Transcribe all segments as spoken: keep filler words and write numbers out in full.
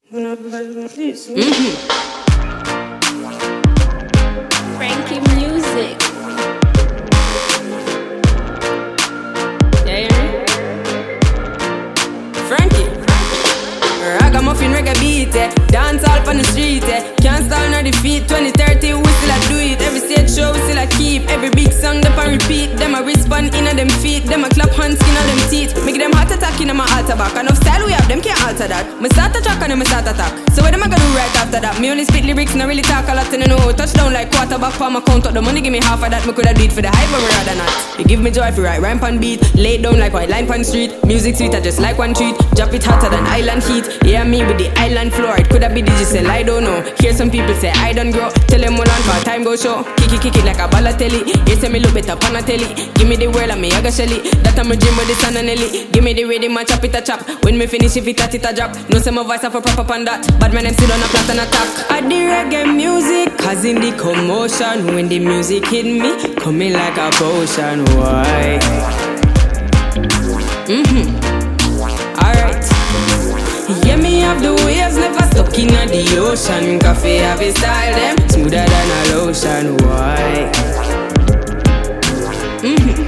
Mm-hmm. Frankie music. Yeah, yeah. Frankie. Ragamuffin reggae beat, eh. Dance all on the street, eh. Can't stall nor defeat. twenty thirty, we still a do it. Every stage show we still a keep. Every big song them a repeat. Them a respond in them feet. Them a clap hands in them teeth. Make them heart attack in my altar back. Enough style we have, them can't alter that. Me start a track and them start attack. So what am I gonna do right after that? Me only spit lyrics, not really talk a lot and I know. Touchdown like quarterback for my count up. The money give me half of that. Me coulda do it for the hype, but me rather not. You give me joy if you write rhyme pan beat. Lay it down like white line pan street. Music sweet, I just like one treat. Drop it hotter than island heat. Yeah, me with the island floor. It coulda be digital, I don't know. Hear some people say I don't grow. Tell them all on for time go show. Kick it, kick it like a ballatelli. You say me look better pan a telly. Give me the world and me aga shelly. That I'm a gym with the sun and Nelly. Give me the rhythm and chop it a chop. When me finish if it a it a drop. No say my voice have a proper pan that. But my name still on a flat and attack. I the reggae music, causing the commotion. When the music hit me, coming like a potion. Why? Mm-hmm. Alright. Yeah, me have the waves, never stuck in the ocean. Coffee have a style, them smoother than a lotion. Why? Mm-hmm.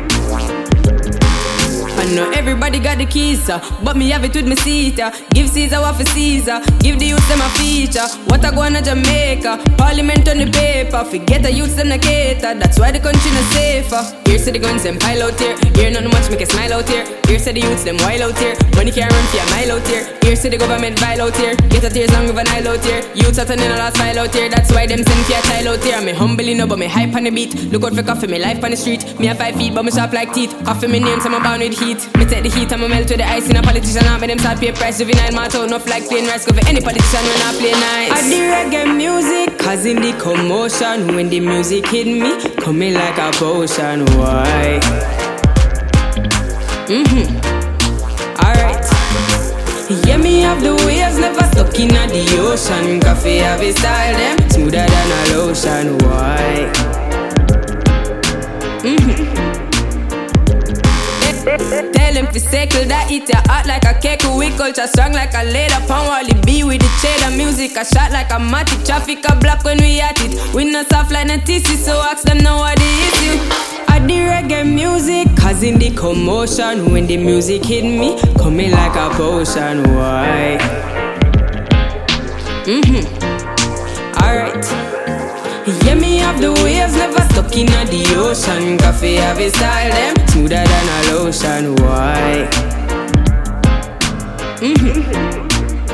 I know everybody got the keys, uh, but me have it with me seat. Uh. Give Caesar what for Caesar, give the youths them a feature. What I go on to Jamaica, Parliament on the paper. Forget the youths them a cater, that's why the country not safer. Here say the guns them pile out here, here nothing much make a smile out here. Here say the youths them wild out here, money can't run for a mile out here. Here say the government vile out here, get a tears long with an Nile out here. Youths out and in a last file out here, that's why them send for a child out here. Me humbly no, but me hype on the beat. Look out for coffee, me life on the street. Me have five feet, but me sharp like teeth. Coffee me name, so I'm bound with heat. Me take the heat and me melt with the ice in a politician. I make them start pay price. Juvenile my tone off like plain rice. Go for any politician when I play nice. I the reggae music, causing the commotion. When the music hit me, coming like a potion. Why? Mm-hmm. Alright. Yeah, me have the waves, never stuck in the ocean. Coffee have a style, them smoother than a lotion. Why? Mm-hmm. Tell him to circle that eat your heart like a cake. We culture strong like a leather. Pound Wally B with the cheddar music. A shot like a matic. Traffic a block when we at it. We not soft like a tissue, so ask them now what the issue. I the reggae music, causing the commotion. When the music hit me, coming like a potion. Why? Mm-hmm. Alright. Yeah, me have the waves, never stuck in the ocean. Coffee have a style, them smoother than a lotion. Why? Mm-hmm.